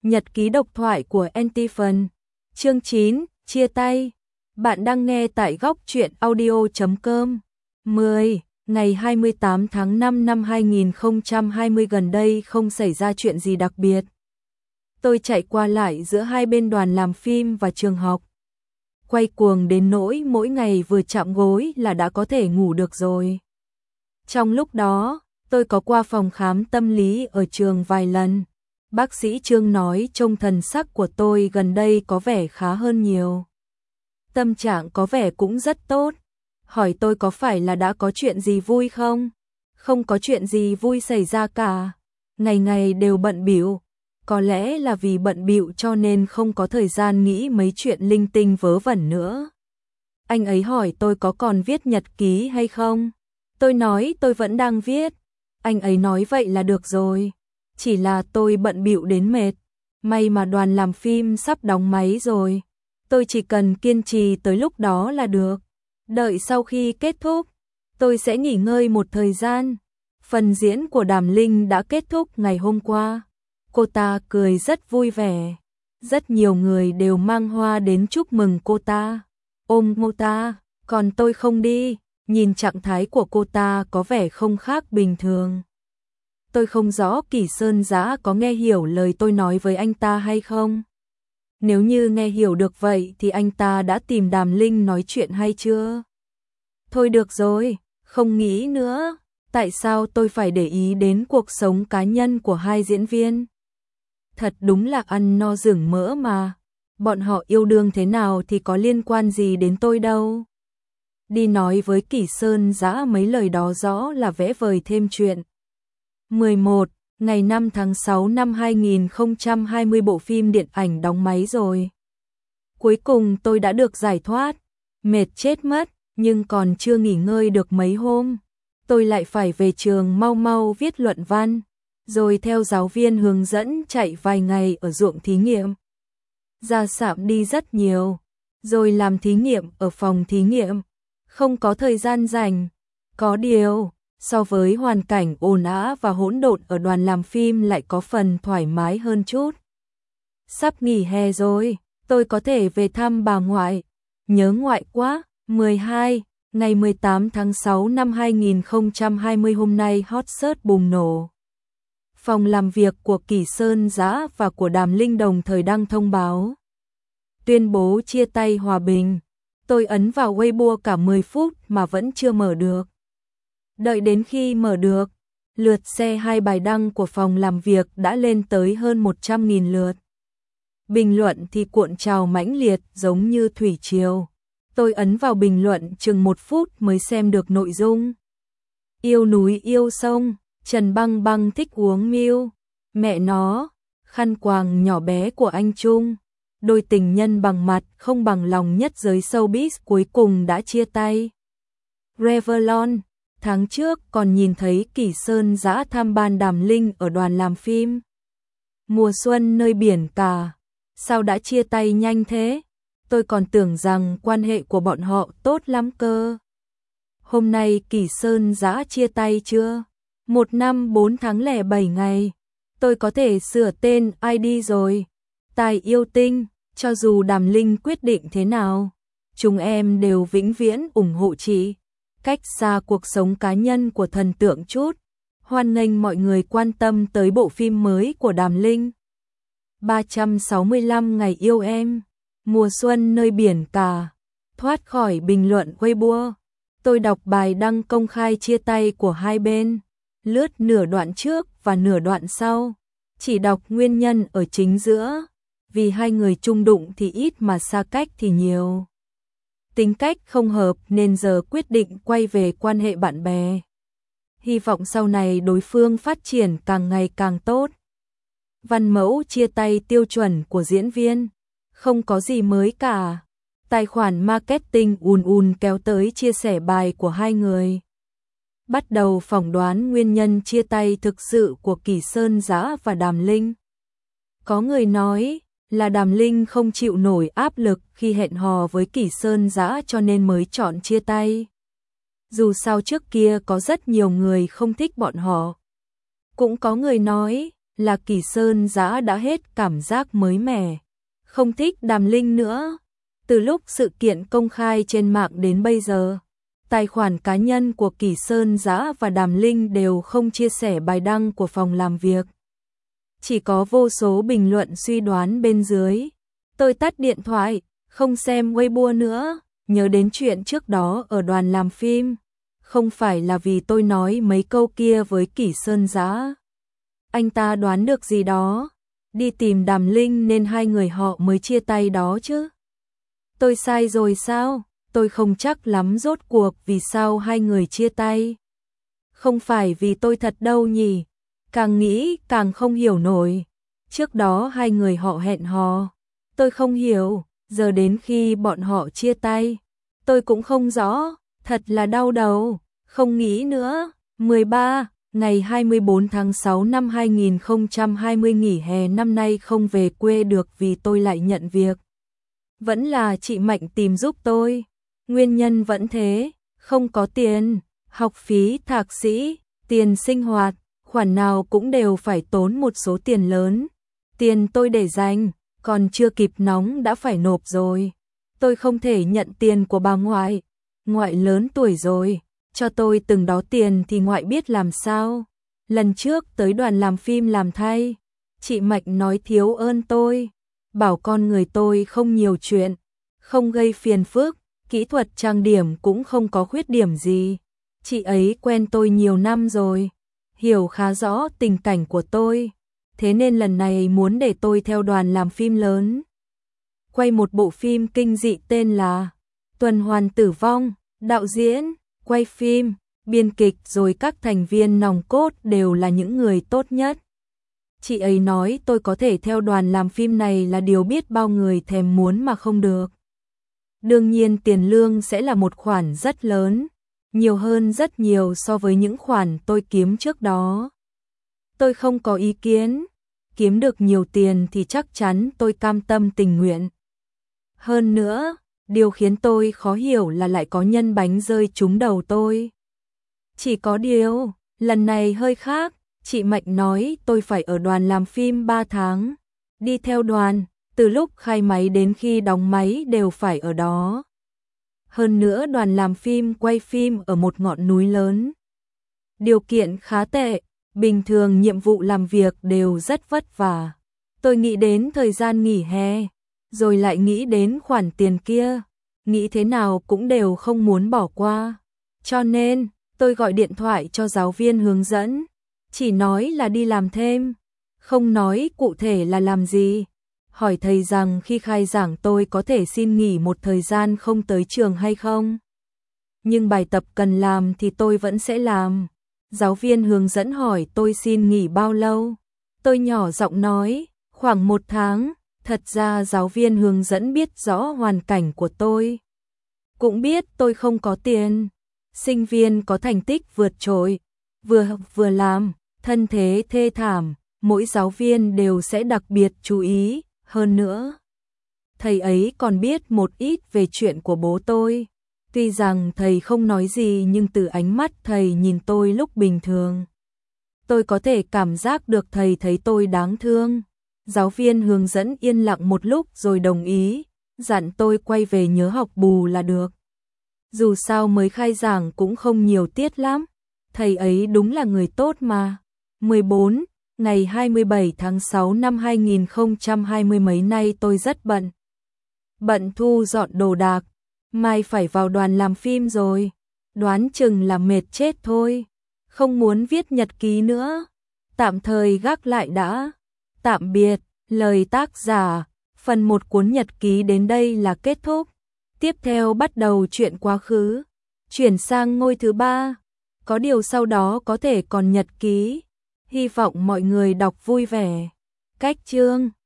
Nhật ký độc thoại của Antiphon. Chương 9, chia tay. Bạn đang nghe tại góc truyện audio.com. 10. Ngày 28 tháng 5 năm 2020 gần đây không xảy ra chuyện gì đặc biệt. Tôi chạy qua lại giữa hai bên đoàn làm phim và trường học. Quay cuồng đến nỗi mỗi ngày vừa chạm gối là đã có thể ngủ được rồi. Trong lúc đó, tôi có qua phòng khám tâm lý ở trường vài lần. Bác sĩ Trương nói trông thần sắc của tôi gần đây có vẻ khá hơn nhiều. Tâm trạng có vẻ cũng rất tốt. Hỏi tôi có phải là đã có chuyện gì vui không? Không có chuyện gì vui xảy ra cả. Ngày ngày đều bận bịu. Có lẽ là vì bận bịu cho nên không có thời gian nghĩ mấy chuyện linh tinh vớ vẩn nữa. Anh ấy hỏi tôi có còn viết nhật ký hay không? Tôi nói tôi vẫn đang viết. Anh ấy nói vậy là được rồi. Chỉ là tôi bận bịu đến mệt. May mà đoàn làm phim sắp đóng máy rồi. Tôi chỉ cần kiên trì tới lúc đó là được. Đợi sau khi kết thúc, tôi sẽ nghỉ ngơi một thời gian. Phần diễn của Đàm Linh đã kết thúc ngày hôm qua. Cô ta cười rất vui vẻ. Rất nhiều người đều mang hoa đến chúc mừng cô ta. Ôm cô ta, còn tôi không đi. Nhìn trạng thái của cô ta có vẻ không khác bình thường. Tôi không rõ Kỷ Sơn Dã có nghe hiểu lời tôi nói với anh ta hay không. Nếu như nghe hiểu được vậy thì anh ta đã tìm Đàm Linh nói chuyện hay chưa? Thôi được rồi, không nghĩ nữa. Tại sao tôi phải để ý đến cuộc sống cá nhân của hai diễn viên? Thật đúng là ăn no rừng mỡ mà. Bọn họ yêu đương thế nào thì có liên quan gì đến tôi đâu. Đi nói với Kỷ Sơn Dã mấy lời đó rõ là vẽ vời thêm chuyện. 11. Ngày 5 tháng 6 năm 2020 bộ phim điện ảnh đóng máy rồi. Cuối cùng tôi đã được giải thoát. Mệt chết mất, nhưng còn chưa nghỉ ngơi được mấy hôm. Tôi lại phải về trường mau mau viết luận văn. Rồi theo giáo viên hướng dẫn chạy vài ngày ở ruộng thí nghiệm. Ra sạm đi rất nhiều. Rồi làm thí nghiệm ở phòng thí nghiệm. Không có thời gian rảnh. Có điều, so với hoàn cảnh ồn ào và hỗn độn ở đoàn làm phim lại có phần thoải mái hơn chút. Sắp nghỉ hè rồi, tôi có thể về thăm bà ngoại. Nhớ ngoại quá. 12. Ngày 18 tháng 6 năm 2020 hôm nay hot search bùng nổ. Phòng làm việc của Kỷ Sơn Dã và của Đàm Linh đồng thời đăng thông báo. Tuyên bố chia tay hòa bình. Tôi ấn vào Weibo cả 10 phút mà vẫn chưa mở được. Đợi đến khi mở được, lượt share hai bài đăng của phòng làm việc đã lên tới hơn 100.000 lượt. Bình luận thì cuộn trào mãnh liệt giống như thủy triều. Tôi ấn vào bình luận chừng 1 phút mới xem được nội dung. Yêu núi yêu sông, Trần Băng Băng thích uống miêu. Mẹ nó, khăn quàng nhỏ bé của anh Trung. Đôi tình nhân bằng mặt không bằng lòng nhất giới showbiz cuối cùng đã chia tay. Revlon, tháng trước còn nhìn thấy Kỷ Sơn Dã thăm ban Đàm Linh ở đoàn làm phim. Mùa xuân nơi biển cả, sao đã chia tay nhanh thế? Tôi còn tưởng rằng quan hệ của bọn họ tốt lắm cơ. Hôm nay Kỷ Sơn Dã chia tay chưa? 1 năm 4 tháng lẻ 7 ngày. Tôi có thể sửa tên ID rồi. Tài yêu tinh, cho dù Đàm Linh quyết định thế nào, chúng em đều vĩnh viễn ủng hộ chị. Cách xa cuộc sống cá nhân của thần tượng chút. Hoan nghênh mọi người quan tâm tới bộ phim mới của Đàm Linh. 365 ngày yêu em. Mùa xuân nơi biển cả. Thoát khỏi bình luận Weibo. Tôi đọc bài đăng công khai chia tay của hai bên. Lướt nửa đoạn trước và nửa đoạn sau. Chỉ đọc nguyên nhân ở chính giữa. Vì hai người chung đụng thì ít mà xa cách thì nhiều. Tính cách không hợp nên giờ quyết định quay về quan hệ bạn bè. Hy vọng sau này đối phương phát triển càng ngày càng tốt. Văn mẫu chia tay tiêu chuẩn của diễn viên. Không có gì mới cả. Tài khoản marketing ùn kéo tới chia sẻ bài của hai người. Bắt đầu phỏng đoán nguyên nhân chia tay thực sự của Kỷ Sơn Dã và Đàm Linh. Có người nói là Đàm Linh không chịu nổi áp lực khi hẹn hò với Kỷ Sơn Dã cho nên mới chọn chia tay. Dù sao trước kia có rất nhiều người không thích bọn họ. Cũng có người nói là Kỳ Sơn Dã đã hết cảm giác mới mẻ, không thích Đàm Linh nữa. Từ lúc sự kiện công khai trên mạng đến bây giờ, tài khoản cá nhân của Kỳ Sơn Dã và Đàm Linh đều không chia sẻ bài đăng của phòng làm việc. Chỉ có vô số bình luận suy đoán bên dưới. Tôi tắt điện thoại, không xem Weibo nữa, nhớ đến chuyện trước đó ở đoàn làm phim. Không phải là vì tôi nói mấy câu kia với Kỳ Sơn Dã. Anh ta đoán được gì đó, đi tìm Đàm Linh nên hai người họ mới chia tay đó chứ. Tôi sai rồi sao? Tôi không chắc lắm rốt cuộc vì sao hai người chia tay. Không phải vì tôi thật đâu nhỉ, càng nghĩ càng không hiểu nổi. Trước đó hai người họ hẹn hò, tôi không hiểu, giờ đến khi bọn họ chia tay, tôi cũng không rõ, thật là đau đầu, không nghĩ nữa. 13. Ngày 24 tháng 6 năm 2020 nghỉ hè năm nay không về quê được vì tôi lại nhận việc. Vẫn là chị Mạnh tìm giúp tôi. Nguyên nhân vẫn thế, không có tiền, học phí thạc sĩ, tiền sinh hoạt, khoản nào cũng đều phải tốn một số tiền lớn. Tiền tôi để dành, còn chưa kịp nóng đã phải nộp rồi. Tôi không thể nhận tiền của bà ngoại. Ngoại lớn tuổi rồi, cho tôi từng đó tiền thì ngoại biết làm sao. Lần trước tới đoàn làm phim làm thay, chị Mạnh nói thiếu ơn tôi, bảo con người tôi không nhiều chuyện, không gây phiền phức, kỹ thuật trang điểm cũng không có khuyết điểm gì. Chị ấy quen tôi nhiều năm rồi, hiểu khá rõ tình cảnh của tôi, thế nên lần này muốn để tôi theo đoàn làm phim lớn. Quay một bộ phim kinh dị tên là Tuần Hoàn Tử Vong, đạo diễn, quay phim, biên kịch rồi các thành viên nòng cốt đều là những người tốt nhất. Chị ấy nói tôi có thể theo đoàn làm phim này là điều biết bao người thèm muốn mà không được. Đương nhiên tiền lương sẽ là một khoản rất lớn, nhiều hơn rất nhiều so với những khoản tôi kiếm trước đó. Tôi không có ý kiến, kiếm được nhiều tiền thì chắc chắn tôi cam tâm tình nguyện. Hơn nữa, điều khiến tôi khó hiểu là lại có nhân bánh rơi trúng đầu tôi. Chỉ có điều, lần này hơi khác, chị Mạnh nói tôi phải ở đoàn làm phim 3 tháng, đi theo đoàn, từ lúc khai máy đến khi đóng máy đều phải ở đó. Hơn nữa đoàn làm phim quay phim ở một ngọn núi lớn. Điều kiện khá tệ, bình thường nhiệm vụ làm việc đều rất vất vả. Tôi nghĩ đến thời gian nghỉ hè, rồi lại nghĩ đến khoản tiền kia, nghĩ thế nào cũng đều không muốn bỏ qua. Cho nên, tôi gọi điện thoại cho giáo viên hướng dẫn, chỉ nói là đi làm thêm, không nói cụ thể là làm gì. Hỏi thầy rằng khi khai giảng tôi có thể xin nghỉ một thời gian không tới trường hay không. Nhưng bài tập cần làm thì tôi vẫn sẽ làm. Giáo viên hướng dẫn hỏi tôi xin nghỉ bao lâu. Tôi nhỏ giọng nói, khoảng 1 tháng. Thật ra giáo viên hướng dẫn biết rõ hoàn cảnh của tôi. Cũng biết tôi không có tiền. Sinh viên có thành tích vượt trội, vừa học vừa làm, thân thế thê thảm, mỗi giáo viên đều sẽ đặc biệt chú ý. Hơn nữa, thầy ấy còn biết một ít về chuyện của bố tôi. Tuy rằng thầy không nói gì nhưng từ ánh mắt thầy nhìn tôi lúc bình thường, tôi có thể cảm giác được thầy thấy tôi đáng thương. Giáo viên hướng dẫn yên lặng một lúc rồi đồng ý, dặn tôi quay về nhớ học bù là được. Dù sao mới khai giảng cũng không nhiều tiết lắm, thầy ấy đúng là người tốt mà. 14. Ngày 27 tháng 6 năm 2020 mấy nay tôi rất bận. Bận thu dọn đồ đạc, mai phải vào đoàn làm phim rồi, đoán chừng là mệt chết thôi, không muốn viết nhật ký nữa, tạm thời gác lại đã. Tạm biệt, lời tác giả, phần 1 cuốn nhật ký đến đây là kết thúc. Tiếp theo bắt đầu chuyện quá khứ, chuyển sang ngôi thứ 3, có điều sau đó có thể còn nhật ký. Hy vọng mọi người đọc vui vẻ. Cách chương